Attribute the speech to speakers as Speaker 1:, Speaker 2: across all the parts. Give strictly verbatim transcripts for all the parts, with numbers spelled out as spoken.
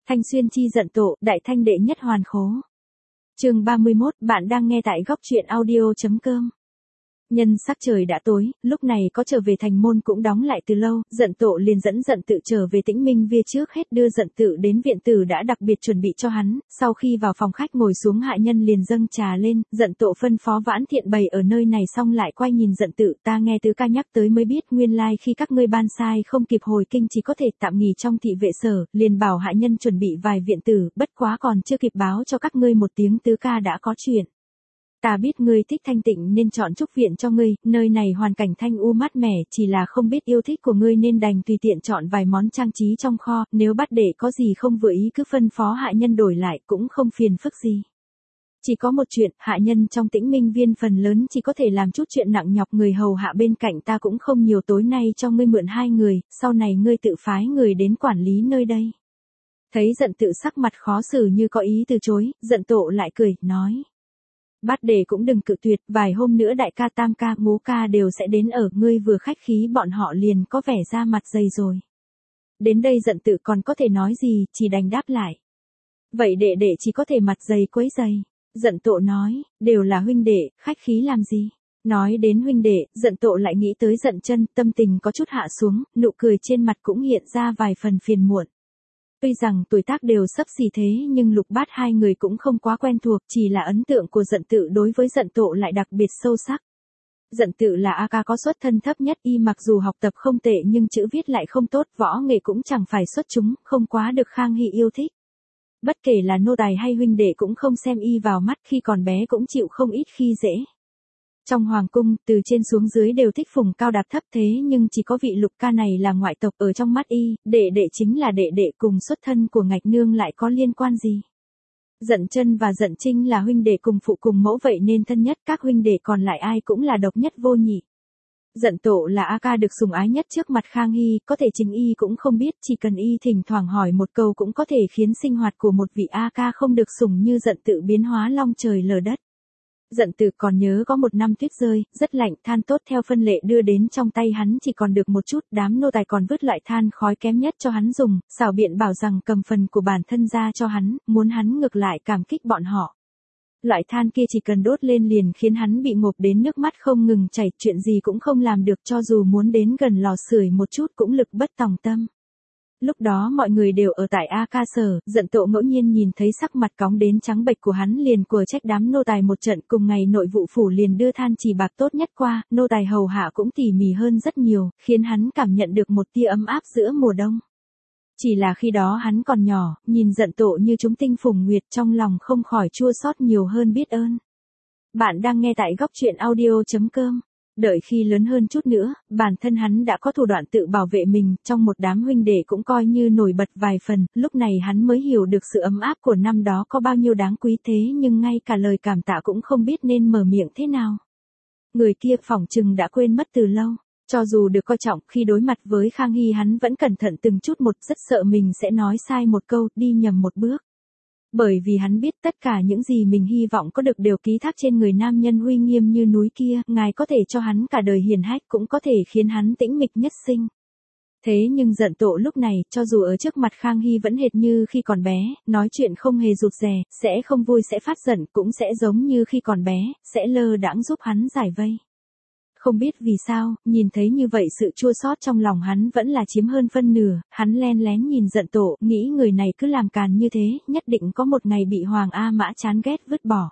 Speaker 1: Thanh Xuyên chi giận Tộ, đại thanh đệ nhất hoàn khố. Chương ba mươi mốt, bạn đang nghe tại góc truyện audio.com. Nhân sắc trời đã tối, lúc này có trở về thành môn cũng đóng lại từ lâu, giận Tộ liền dẫn giận tự trở về Tĩnh Minh Viên trước hết đưa giận tự đến viện tử đã đặc biệt chuẩn bị cho hắn, sau khi vào phòng khách ngồi xuống hạ nhân liền dâng trà lên, giận Tộ phân phó Vãn Thiện bày ở nơi này xong lại quay nhìn giận tự, ta nghe tứ ca nhắc tới mới biết nguyên lai khi các ngươi ban sai không kịp hồi kinh chỉ có thể tạm nghỉ trong thị vệ sở, liền bảo hạ nhân chuẩn bị vài viện tử, bất quá còn chưa kịp báo cho các ngươi một tiếng tứ ca đã có chuyện. Ta biết ngươi thích thanh tịnh nên chọn trúc viện cho ngươi, nơi này hoàn cảnh thanh u mát mẻ, chỉ là không biết yêu thích của ngươi nên đành tùy tiện chọn vài món trang trí trong kho, nếu bắt để có gì không vừa ý cứ phân phó hạ nhân đổi lại cũng không phiền phức gì. Chỉ có một chuyện, hạ nhân trong Tĩnh Minh Viên phần lớn chỉ có thể làm chút chuyện nặng nhọc, người hầu hạ bên cạnh ta cũng không nhiều, tối nay cho ngươi mượn hai người, sau này ngươi tự phái người đến quản lý nơi đây. Thấy giận tự sắc mặt khó xử như có ý từ chối, giận Tộ lại cười, nói. Bát đề cũng đừng cự tuyệt, vài hôm nữa đại ca tam ca ngũ ca đều sẽ đến ở, ngươi vừa khách khí bọn họ liền có vẻ ra mặt dày rồi. Đến đây giận tự còn có thể nói gì, chỉ đành đáp lại. Vậy đệ đệ chỉ có thể mặt dày quấy dày. Giận Tộ nói, đều là huynh đệ, khách khí làm gì. Nói đến huynh đệ, giận Tộ lại nghĩ tới Giận Chân, tâm tình có chút hạ xuống, nụ cười trên mặt cũng hiện ra vài phần phiền muộn. Tuy rằng tuổi tác đều sắp xỉ thế nhưng Lục Bát hai người cũng không quá quen thuộc, chỉ là ấn tượng của Giận Tự đối với Giận Tộ lại đặc biệt sâu sắc. Giận Tự là a ca có xuất thân thấp nhất, y mặc dù học tập không tệ nhưng chữ viết lại không tốt, võ nghệ cũng chẳng phải xuất chúng, không quá được Khang Hy yêu thích. Bất kể là nô tài hay huynh đệ cũng không xem y vào mắt, khi còn bé cũng chịu không ít khi dễ. Trong hoàng cung, từ trên xuống dưới đều thích phùng cao đạp thấp, thế nhưng chỉ có vị Lục ca này là ngoại tộc, ở trong mắt y, đệ đệ chính là đệ đệ, cùng xuất thân của Ngạch Nương lại có liên quan gì. Giận Chân và Giận Trinh là huynh đệ cùng phụ cùng mẫu vậy nên thân nhất, các huynh đệ còn lại ai cũng là độc nhất vô nhị. Giận Tộ là a ca được sủng ái nhất trước mặt Khang Hy, có thể chính y cũng không biết, chỉ cần y thỉnh thoảng hỏi một câu cũng có thể khiến sinh hoạt của một vị a ca không được sủng như Giận Tự biến hóa long trời lở đất. Giận Tự còn nhớ có một năm tuyết rơi, rất lạnh, than tốt theo phân lệ đưa đến trong tay hắn chỉ còn được một chút, đám nô tài còn vứt loại than khói kém nhất cho hắn dùng, xảo biện bảo rằng cầm phần của bản thân ra cho hắn, muốn hắn ngược lại cảm kích bọn họ. Loại than kia chỉ cần đốt lên liền khiến hắn bị ngộp đến nước mắt không ngừng chảy, chuyện gì cũng không làm được, cho dù muốn đến gần lò sưởi một chút cũng lực bất tòng tâm. Lúc đó mọi người đều ở tại A ca sở, Giận Tộ ngẫu nhiên nhìn thấy sắc mặt cóng đến trắng bệch của hắn liền quở trách đám nô tài một trận, cùng ngày nội vụ phủ liền đưa than chỉ bạc tốt nhất qua, nô tài hầu hạ cũng tỉ mỉ hơn rất nhiều, khiến hắn cảm nhận được một tia ấm áp giữa mùa đông. Chỉ là khi đó hắn còn nhỏ, nhìn Giận Tộ như chúng tinh phùng nguyệt, trong lòng không khỏi chua xót nhiều hơn biết ơn. Bạn đang nghe tại góc truyện audio.com. Đợi khi lớn hơn chút nữa, bản thân hắn đã có thủ đoạn tự bảo vệ mình, trong một đám huynh đệ cũng coi như nổi bật vài phần, lúc này hắn mới hiểu được sự ấm áp của năm đó có bao nhiêu đáng quý, thế nhưng ngay cả lời cảm tạ cũng không biết nên mở miệng thế nào. Người kia phỏng chừng đã quên mất từ lâu. Cho dù được coi trọng, khi đối mặt với Khang Hy hắn vẫn cẩn thận từng chút một, rất sợ mình sẽ nói sai một câu, đi nhầm một bước. Bởi vì hắn biết tất cả những gì mình hy vọng có được đều ký thác trên người nam nhân uy nghiêm như núi kia, ngài có thể cho hắn cả đời hiền hách cũng có thể khiến hắn tĩnh mịch nhất sinh. Thế nhưng Giận Tộ lúc này, cho dù ở trước mặt Khang Hy vẫn hệt như khi còn bé, nói chuyện không hề rụt rè, sẽ không vui sẽ phát giận, cũng sẽ giống như khi còn bé, sẽ lơ đãng giúp hắn giải vây. Không biết vì sao, nhìn thấy như vậy sự chua xót trong lòng hắn vẫn là chiếm hơn phân nửa, hắn len lén nhìn Giận Tộ, nghĩ người này cứ làm càn như thế, nhất định có một ngày bị Hoàng A Mã chán ghét vứt bỏ.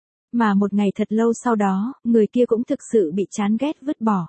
Speaker 1: Mà một ngày thật lâu sau đó, người kia cũng thực sự bị chán ghét vứt bỏ.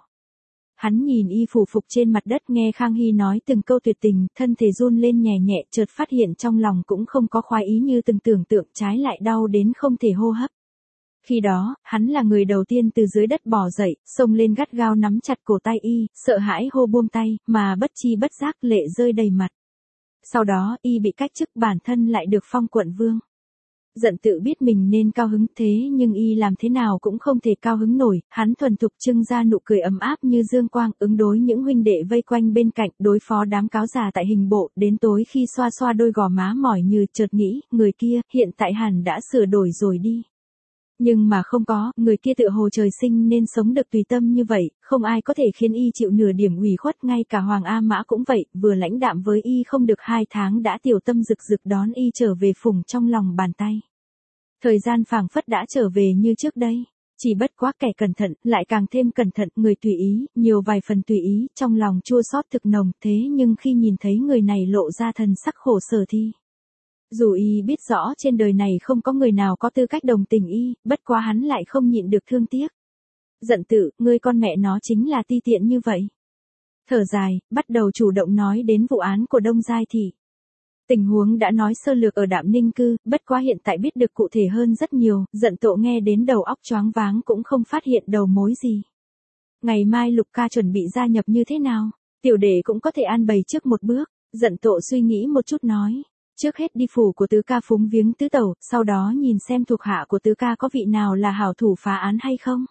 Speaker 1: Hắn nhìn y phủ phục trên mặt đất, nghe Khang Hy nói từng câu tuyệt tình, thân thể run lên nhẹ nhẹ, chợt phát hiện trong lòng cũng không có khoái ý như từng tưởng tượng, trái lại đau đến không thể hô hấp. Khi đó, hắn là người đầu tiên từ dưới đất bò dậy, xông lên gắt gao nắm chặt cổ tay y, sợ hãi hô buông tay, mà bất chi bất giác lệ rơi đầy mặt. Sau đó, y bị cách chức, bản thân lại được phong quận vương. Giận Tự biết mình nên cao hứng, thế nhưng y làm thế nào cũng không thể cao hứng nổi, hắn thuần thục trưng ra nụ cười ấm áp như dương quang, ứng đối những huynh đệ vây quanh bên cạnh, đối phó đám cáo già tại hình bộ, đến tối khi xoa xoa đôi gò má mỏi như, chợt nghĩ, người kia, hiện tại hẳn đã sửa đổi rồi đi. Nhưng mà không có, người kia tựa hồ trời sinh nên sống được tùy tâm như vậy, không ai có thể khiến y chịu nửa điểm ủy khuất, ngay cả Hoàng A Mã cũng vậy, vừa lãnh đạm với y không được hai tháng đã tiểu tâm rực rực đón y trở về phủng trong lòng bàn tay. Thời gian phảng phất đã trở về như trước đây. Chỉ bất quá kẻ cẩn thận, lại càng thêm cẩn thận, người tùy ý, nhiều vài phần tùy ý, trong lòng chua xót thực nồng, thế nhưng khi nhìn thấy người này lộ ra thần sắc khổ sở thì... Dù y biết rõ trên đời này không có người nào có tư cách đồng tình y, bất quá hắn lại không nhịn được thương tiếc. Giận tự, ngươi con mẹ nó chính là ti tiện như vậy. Thở dài, bắt đầu chủ động nói đến vụ án của Đông Giai Thị. Tình huống đã nói sơ lược ở Đạm Ninh Cư, bất quá hiện tại biết được cụ thể hơn rất nhiều, giận tộ nghe đến đầu óc choáng váng cũng không phát hiện đầu mối gì. Ngày mai Lục ca chuẩn bị gia nhập như thế nào? Tiểu đệ cũng có thể an bày trước một bước, giận tộ suy nghĩ một chút nói. Trước hết đi phủ của tứ ca phúng viếng tứ tẩu, sau đó nhìn xem thuộc hạ của tứ ca có vị nào là hảo thủ phá án hay không.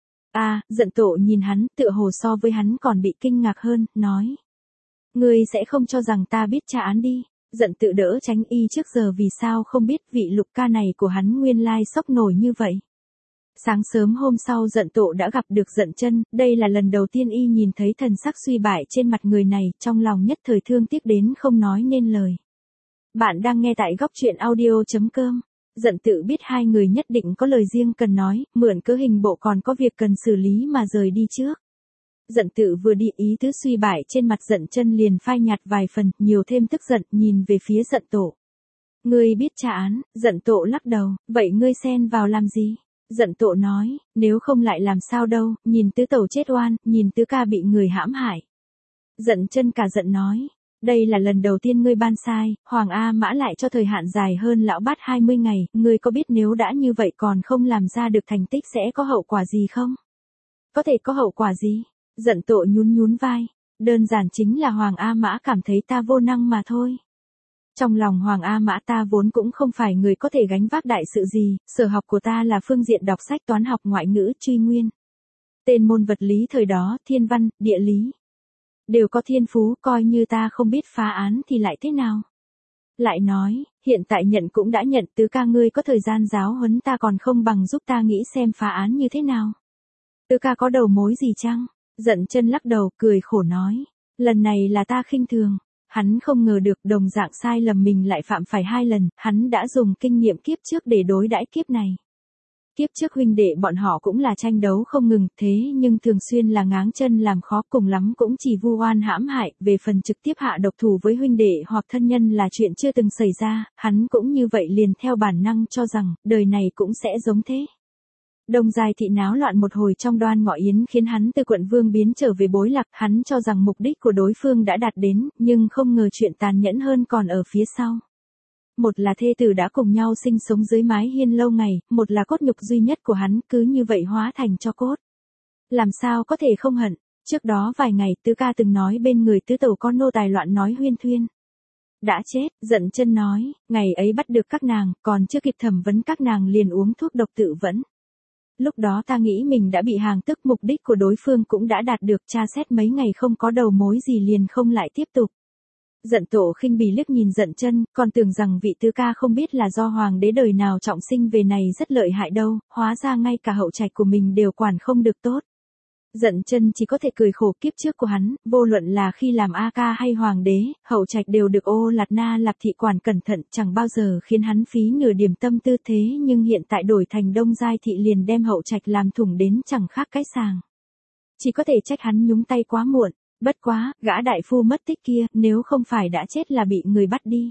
Speaker 1: À, giận tộ nhìn hắn, tựa hồ so với hắn còn bị kinh ngạc hơn, nói. Ngươi sẽ không cho rằng ta biết tra án đi. Giận tự đỡ tránh y trước giờ vì sao không biết vị Lục ca này của hắn nguyên lai sốc nổi như vậy. Sáng sớm hôm sau giận tộ đã gặp được giận chân, đây là lần đầu tiên y nhìn thấy thần sắc suy bại trên mặt người này, trong lòng nhất thời thương tiếc đến không nói nên lời. Bạn đang nghe tại góc truyện audio chấm com. Giận tự biết hai người nhất định có lời riêng cần nói, mượn cớ hình bộ còn có việc cần xử lý mà rời đi trước. Giận tự vừa đi ý tứ suy bại trên mặt giận chân liền phai nhạt vài phần, nhiều thêm tức giận, nhìn về phía giận tổ. Ngươi biết tra án, giận tổ lắc đầu, vậy ngươi xen vào làm gì? Giận tổ nói, nếu không lại làm sao đâu, nhìn tứ tẩu chết oan, nhìn tứ ca bị người hãm hại. Giận chân cả giận nói, đây là lần đầu tiên ngươi ban sai, Hoàng A Mã lại cho thời hạn dài hơn lão bát hai mươi ngày, ngươi có biết nếu đã như vậy còn không làm ra được thành tích sẽ có hậu quả gì không? Có thể có hậu quả gì? Giận tộ nhún nhún vai, đơn giản chính là Hoàng A Mã cảm thấy ta vô năng mà thôi. Trong lòng Hoàng A Mã ta vốn cũng không phải người có thể gánh vác đại sự gì, sở học của ta là phương diện đọc sách toán học ngoại ngữ truy nguyên. Tên môn vật lý thời đó, thiên văn, địa lý. Đều có thiên phú, coi như ta không biết phá án thì lại thế nào? Lại nói, hiện tại nhận cũng đã nhận, tứ ca ngươi có thời gian giáo huấn ta còn không bằng giúp ta nghĩ xem phá án như thế nào. Tứ ca có đầu mối gì chăng? Giận chân lắc đầu, cười khổ nói. Lần này là ta khinh thường. Hắn không ngờ được đồng dạng sai lầm mình lại phạm phải hai lần, hắn đã dùng kinh nghiệm kiếp trước để đối đãi kiếp này. Kiếp trước huynh đệ bọn họ cũng là tranh đấu không ngừng, thế nhưng thường xuyên là ngáng chân làm khó, cùng lắm cũng chỉ vu oan hãm hại, về phần trực tiếp hạ độc thủ với huynh đệ hoặc thân nhân là chuyện chưa từng xảy ra, hắn cũng như vậy liền theo bản năng cho rằng, đời này cũng sẽ giống thế. Đông Giai Thị náo loạn một hồi trong Đoan Ngọ Yến khiến hắn từ quận vương biến trở về Bối Lạc, hắn cho rằng mục đích của đối phương đã đạt đến, nhưng không ngờ chuyện tàn nhẫn hơn còn ở phía sau. Một là thê tử đã cùng nhau sinh sống dưới mái hiên lâu ngày, một là cốt nhục duy nhất của hắn cứ như vậy hóa thành tro cốt. Làm sao có thể không hận, trước đó vài ngày tứ ca từng nói bên người tứ tẩu có nô tài loạn nói huyên thuyên. Đã chết, giận chân nói, ngày ấy bắt được các nàng, còn chưa kịp thẩm vấn các nàng liền uống thuốc độc tự vẫn. Lúc đó ta nghĩ mình đã bị hàng tức, mục đích của đối phương cũng đã đạt được, tra xét mấy ngày không có đầu mối gì liền không lại tiếp tục. Giận tổ khinh bỉ liếc nhìn giận chân, còn tưởng rằng vị tứ ca không biết là do hoàng đế đời nào trọng sinh về này rất lợi hại đâu, hóa ra ngay cả hậu trạch của mình đều quản không được tốt. Giận chân chỉ có thể cười khổ, kiếp trước của hắn, vô luận là khi làm A ca hay hoàng đế, hậu trạch đều được Ô Lạt Na Lạp thị quản cẩn thận, chẳng bao giờ khiến hắn phí nửa điểm tâm tư, thế nhưng hiện tại đổi thành Đông Giai Thị liền đem hậu trạch làm thủng đến chẳng khác cái sàng. Chỉ có thể trách hắn nhúng tay quá muộn, bất quá, gã đại phu mất tích kia, nếu không phải đã chết là bị người bắt đi.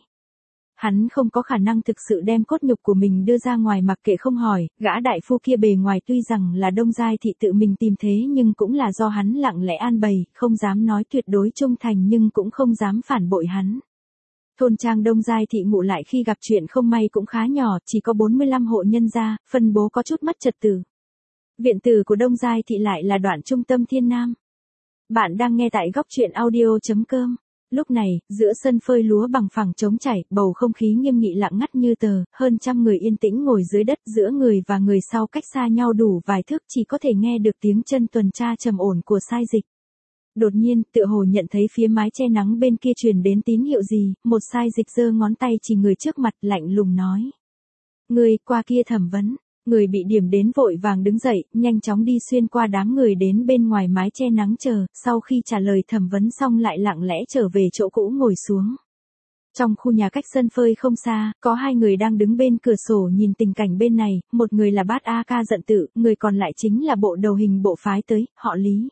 Speaker 1: Hắn không có khả năng thực sự đem cốt nhục của mình đưa ra ngoài mặc kệ không hỏi, gã đại phu kia bề ngoài tuy rằng là Đông Giai Thị tự mình tìm thế nhưng cũng là do hắn lặng lẽ an bày, không dám nói tuyệt đối trung thành nhưng cũng không dám phản bội hắn. Thôn trang Đông Giai Thị ngụ lại khi gặp chuyện không may cũng khá nhỏ, chỉ có bốn mươi lăm hộ nhân gia, phân bố có chút mất trật tự. Viện tử của Đông Giai Thị lại là đoạn trung tâm Thiên Nam. Bạn đang nghe tại góc truyện audio chấm com. Lúc này, giữa sân phơi lúa bằng phẳng trống trải, bầu không khí nghiêm nghị lặng ngắt như tờ, hơn trăm người yên tĩnh ngồi dưới đất, giữa người và người sau cách xa nhau đủ vài thước, chỉ có thể nghe được tiếng chân tuần tra trầm ổn của sai dịch. Đột nhiên, tựa hồ nhận thấy phía mái che nắng bên kia truyền đến tín hiệu gì, một sai dịch giơ ngón tay chỉ người trước mặt, lạnh lùng nói. Người qua kia thẩm vấn. Người bị điểm đến vội vàng đứng dậy, nhanh chóng đi xuyên qua đám người đến bên ngoài mái che nắng chờ, sau khi trả lời thẩm vấn xong lại lặng lẽ trở về chỗ cũ ngồi xuống. Trong khu nhà cách sân phơi không xa, có hai người đang đứng bên cửa sổ nhìn tình cảnh bên này, một người là bát a ca Dận Tự, người còn lại chính là bộ đầu hình bộ phái tới, họ Lý.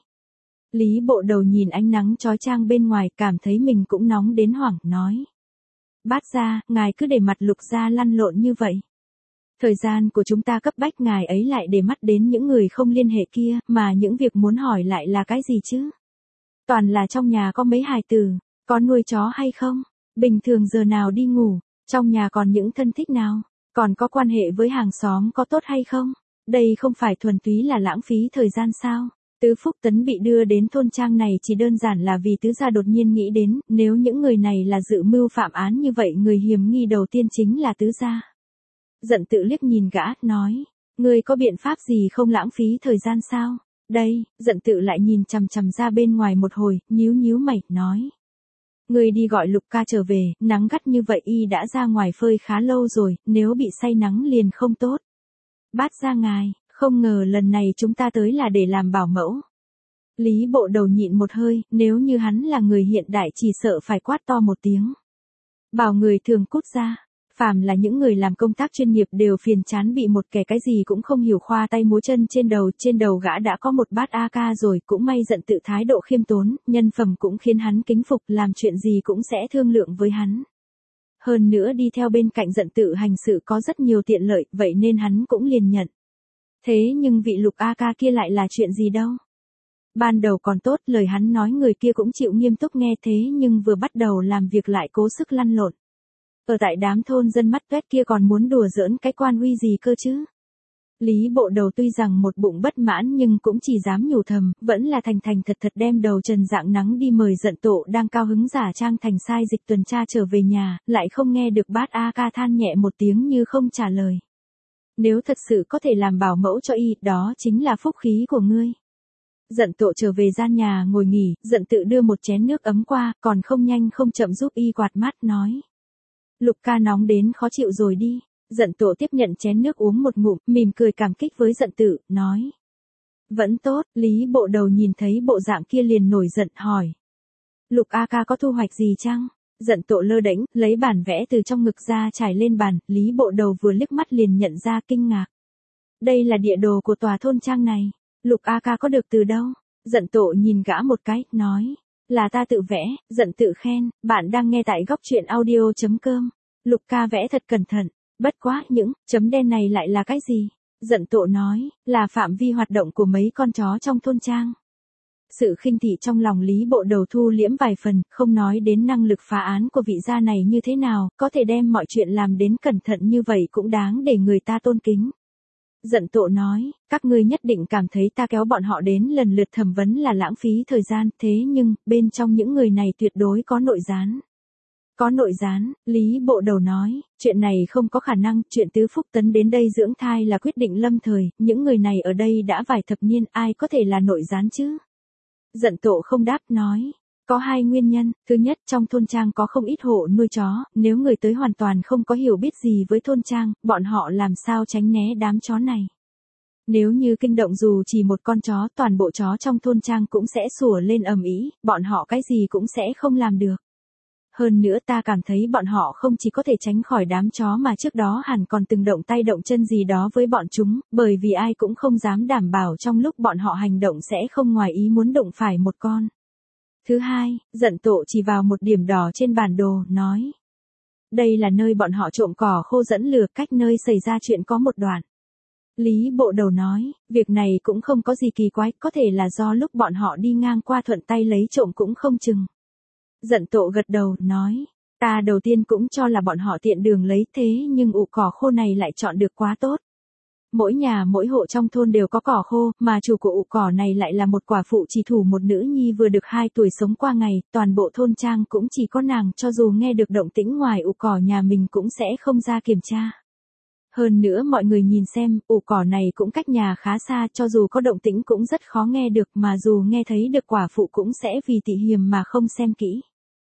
Speaker 1: Lý bộ đầu nhìn ánh nắng chói chang bên ngoài, cảm thấy mình cũng nóng đến hoảng, nói. Bát gia, ngài cứ để mặt Lục gia lăn lộn như vậy. Thời gian của chúng ta cấp bách, ngài ấy lại để mắt đến những người không liên hệ kia, mà những việc muốn hỏi lại là cái gì chứ? Toàn là trong nhà có mấy hài tử, có nuôi chó hay không? Bình thường giờ nào đi ngủ, trong nhà còn những thân thích nào, còn có quan hệ với hàng xóm có tốt hay không? Đây không phải thuần túy là lãng phí thời gian sao? Tứ Phúc Tấn bị đưa đến thôn trang này chỉ đơn giản là vì tứ gia đột nhiên nghĩ đến, nếu những người này là dự mưu phạm án như vậy, người hiểm nghi đầu tiên chính là tứ gia. Dận Tự liếc nhìn gã, nói, ngươi có biện pháp gì không lãng phí thời gian sao? Đây, Dận Tự lại nhìn chằm chằm ra bên ngoài một hồi, nhíu nhíu mày, nói. Ngươi đi gọi Lục ca trở về, nắng gắt như vậy y đã ra ngoài phơi khá lâu rồi, nếu bị say nắng liền không tốt. Bát gia ngài, không ngờ lần này chúng ta tới là để làm bảo mẫu. Lý bộ đầu nhịn một hơi, nếu như hắn là người hiện đại chỉ sợ phải quát to một tiếng. Bảo người thường cút ra. Phàm là những người làm công tác chuyên nghiệp đều phiền chán bị một kẻ cái gì cũng không hiểu khoa tay múa chân trên đầu, trên đầu gã đã có một bát a ca rồi, cũng may Dận Tự thái độ khiêm tốn, nhân phẩm cũng khiến hắn kính phục, làm chuyện gì cũng sẽ thương lượng với hắn. Hơn nữa đi theo bên cạnh Dận Tự hành sự có rất nhiều tiện lợi, vậy nên hắn cũng liền nhận. Thế nhưng vị Lục a ca kia lại là chuyện gì đâu? Ban đầu còn tốt, lời hắn nói người kia cũng chịu nghiêm túc nghe, thế nhưng vừa bắt đầu làm việc lại cố sức lăn lộn. Ở tại đám thôn dân mắt toét kia còn muốn đùa giỡn cái quan uy gì cơ chứ? Lý bộ đầu tuy rằng một bụng bất mãn nhưng cũng chỉ dám nhủ thầm, vẫn là thành thành thật thật đem đầu trần dạng nắng đi mời Dận Tổ đang cao hứng giả trang thành sai dịch tuần tra trở về nhà, lại không nghe được bát a ca than nhẹ một tiếng như không trả lời. Nếu thật sự có thể làm bảo mẫu cho y, đó chính là phúc khí của ngươi. Dận Tổ trở về gian nhà ngồi nghỉ, Dận Tự đưa một chén nước ấm qua, còn không nhanh không chậm giúp y quạt mắt, nói. Lục ca nóng đến khó chịu rồi đi. Dận Tổ tiếp nhận chén nước uống một ngụm, mỉm cười cảm kích với Dận Tự, nói. Vẫn tốt, Lý bộ đầu nhìn thấy bộ dạng kia liền nổi giận, hỏi. Lục a ca có thu hoạch gì chăng? Dận Tổ lơ đễnh, lấy bản vẽ từ trong ngực ra trải lên bàn, Lý bộ đầu vừa liếc mắt liền nhận ra kinh ngạc. Đây là địa đồ của tòa thôn trang này. Lục a ca có được từ đâu? Dận Tổ nhìn gã một cái, nói. Là ta tự vẽ. Dận Tự khen, bạn đang nghe tại góc truyện audio chấm com. Lục ca vẽ thật cẩn thận, bất quá, những chấm đen này lại là cái gì? Dận Tổ nói, là phạm vi hoạt động của mấy con chó trong thôn trang. Sự khinh thị trong lòng Lý bộ đầu thu liễm vài phần, không nói đến năng lực phá án của vị gia này như thế nào, có thể đem mọi chuyện làm đến cẩn thận như vậy cũng đáng để người ta tôn kính. Dận Tổ nói, các ngươi nhất định cảm thấy ta kéo bọn họ đến lần lượt thẩm vấn là lãng phí thời gian, thế nhưng, bên trong những người này tuyệt đối có nội gián. Có nội gián, Lý bộ đầu nói, chuyện này không có khả năng, chuyện Tứ Phúc Tấn đến đây dưỡng thai là quyết định lâm thời, những người này ở đây đã vài thập niên, ai có thể là nội gián chứ? Dận Tổ không đáp, nói, có hai nguyên nhân, thứ nhất trong thôn trang có không ít hộ nuôi chó, nếu người tới hoàn toàn không có hiểu biết gì với thôn trang, bọn họ làm sao tránh né đám chó này. Nếu như kinh động dù chỉ một con chó, toàn bộ chó trong thôn trang cũng sẽ sủa lên ầm ĩ, bọn họ cái gì cũng sẽ không làm được. Hơn nữa ta cảm thấy bọn họ không chỉ có thể tránh khỏi đám chó mà trước đó hẳn còn từng động tay động chân gì đó với bọn chúng, bởi vì ai cũng không dám đảm bảo trong lúc bọn họ hành động sẽ không ngoài ý muốn đụng phải một con. Thứ hai, Dận Tổ chỉ vào một điểm đỏ trên bản đồ, nói. Đây là nơi bọn họ trộm cỏ khô dẫn lừa, cách nơi xảy ra chuyện có một đoạn. Lý bộ đầu nói, việc này cũng không có gì kỳ quái, có thể là do lúc bọn họ đi ngang qua thuận tay lấy trộm cũng không chừng. Dận Tổ gật đầu, nói, ta đầu tiên cũng cho là bọn họ tiện đường lấy, thế nhưng ụ cỏ khô này lại chọn được quá tốt. Mỗi nhà mỗi hộ trong thôn đều có cỏ khô, mà chủ của ụ cỏ này lại là một quả phụ chỉ thủ một nữ nhi vừa được hai tuổi sống qua ngày, toàn bộ thôn trang cũng chỉ có nàng, cho dù nghe được động tĩnh ngoài ụ cỏ nhà mình cũng sẽ không ra kiểm tra. Hơn nữa mọi người nhìn xem, ụ cỏ này cũng cách nhà khá xa, cho dù có động tĩnh cũng rất khó nghe được, mà dù nghe thấy được quả phụ cũng sẽ vì tị hiềm mà không xem kỹ.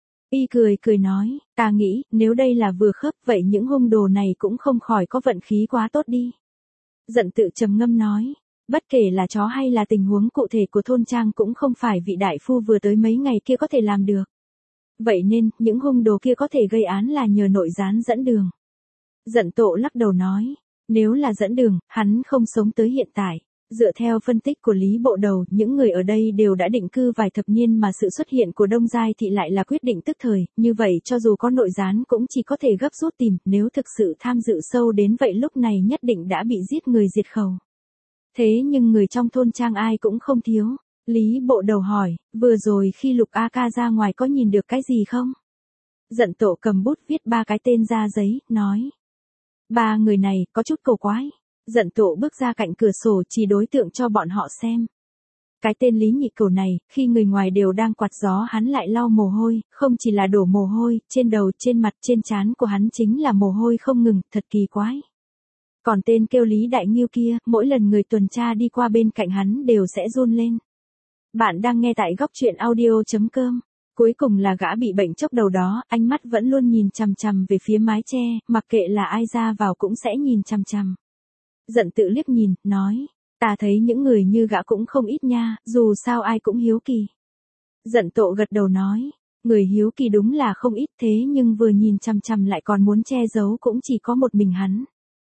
Speaker 1: Y cười cười nói, ta nghĩ, nếu đây là vừa khớp vậy những hung đồ này cũng không khỏi có vận khí quá tốt đi. Giận tự trầm ngâm nói. Bất kể là chó hay là tình huống cụ thể của thôn trang cũng không phải vị đại phu vừa tới mấy ngày kia có thể làm được. Vậy nên, những hung đồ kia có thể gây án là nhờ nội gián dẫn đường. Giận Tộ lắc đầu nói. Nếu là dẫn đường, hắn không sống tới hiện tại. Dựa theo phân tích của Lý Bộ Đầu, những người ở đây đều đã định cư vài thập niên mà sự xuất hiện của Đông Giai Thị lại là quyết định tức thời, như vậy cho dù có nội gián cũng chỉ có thể gấp rút tìm, nếu thực sự tham dự sâu đến vậy lúc này nhất định đã bị giết người diệt khẩu. Thế nhưng người trong thôn trang ai cũng không thiếu. Lý Bộ Đầu hỏi, vừa rồi khi Lục A Ca ra ngoài có nhìn được cái gì không? Giận Tộ cầm bút viết ba cái tên ra giấy, nói. Ba người này, có chút cầu quái. Giận Tộ bước ra cạnh cửa sổ chỉ đối tượng cho bọn họ xem. Cái tên Lý Nhị Cẩu này, khi người ngoài đều đang quạt gió hắn lại lau mồ hôi, không chỉ là đổ mồ hôi, trên đầu, trên mặt, trên trán của hắn chính là mồ hôi không ngừng, thật kỳ quái. Còn tên kêu Lý Đại Nghiêu kia, mỗi lần người tuần tra đi qua bên cạnh hắn đều sẽ run lên. Bạn đang nghe tại góc truyện audio chấm com. Cuối cùng là gã bị bệnh chốc đầu đó, ánh mắt vẫn luôn nhìn chằm chằm về phía mái che, mặc kệ là ai ra vào cũng sẽ nhìn chằm chằm. Giận tự liếc nhìn, nói, ta thấy những người như gã cũng không ít nha, dù sao ai cũng hiếu kỳ. Giận Tộ gật đầu nói, người hiếu kỳ đúng là không ít thế nhưng vừa nhìn chằm chằm lại còn muốn che giấu cũng chỉ có một mình hắn.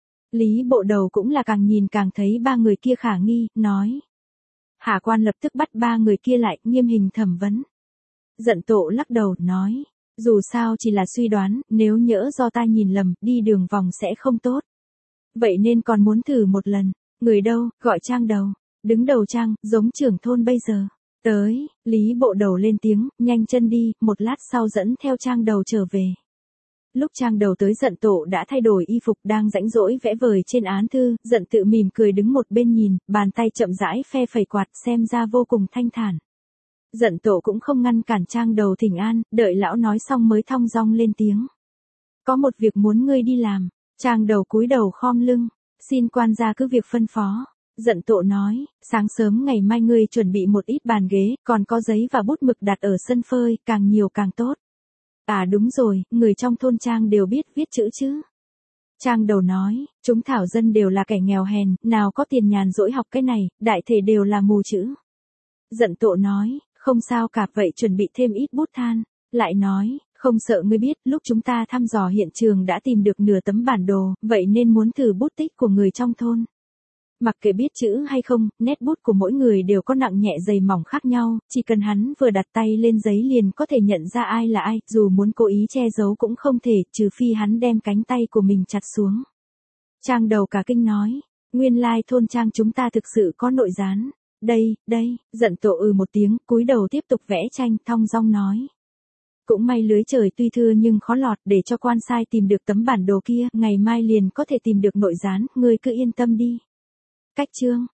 Speaker 1: Lý Bộ Đầu cũng là càng nhìn càng thấy ba người kia khả nghi, nói. Hạ quan lập tức bắt ba người kia lại, nghiêm hình thẩm vấn. Giận Tộ lắc đầu, nói, dù sao chỉ là suy đoán, nếu nhỡ do ta nhìn lầm, đi đường vòng sẽ không tốt. Vậy nên còn muốn thử một lần. Người đâu, gọi Trang Đầu. Đứng đầu Trang, giống trưởng thôn bây giờ. Tới, Lý Bộ Đầu lên tiếng, nhanh chân đi, một lát sau dẫn theo Trang Đầu trở về. Lúc Trang Đầu tới Giận Tộ đã thay đổi y phục đang rãnh rỗi vẽ vời trên án thư, Giận tự mỉm cười đứng một bên nhìn, bàn tay chậm rãi phe phẩy quạt xem ra vô cùng thanh thản. Giận Tộ cũng không ngăn cản Trang Đầu thỉnh an, đợi lão nói xong mới thong dong lên tiếng. Có một việc muốn ngươi đi làm. Trang Đầu cúi đầu khom lưng, xin quan gia cứ việc phân phó. Giận Tộ nói, sáng sớm ngày mai ngươi chuẩn bị một ít bàn ghế, còn có giấy và bút mực đặt ở sân phơi, càng nhiều càng tốt. À đúng rồi, người trong thôn Trang đều biết viết chữ chứ. Trang Đầu nói, chúng thảo dân đều là kẻ nghèo hèn, nào có tiền nhàn rỗi học cái này, đại thể đều là mù chữ. Giận Tộ nói, không sao cả, vậy chuẩn bị thêm ít bút than. Lại nói, không sợ ngươi biết, lúc chúng ta thăm dò hiện trường đã tìm được nửa tấm bản đồ, vậy nên muốn thử bút tích của người trong thôn. Mặc kệ biết chữ hay không, nét bút của mỗi người đều có nặng nhẹ dày mỏng khác nhau, chỉ cần hắn vừa đặt tay lên giấy liền có thể nhận ra ai là ai, dù muốn cố ý che giấu cũng không thể, trừ phi hắn đem cánh tay của mình chặt xuống. Trang Đầu cả kinh nói, nguyên lai thôn Trang chúng ta thực sự có nội gián. Đây, đây, Giận Tộ ừ một tiếng, cúi đầu tiếp tục vẽ tranh, thong dong nói. Cũng may lưới trời tuy thưa nhưng khó lọt, để cho quan sai tìm được tấm bản đồ kia, ngày mai liền có thể tìm được nội gián, ngươi cứ yên tâm đi. Cách chương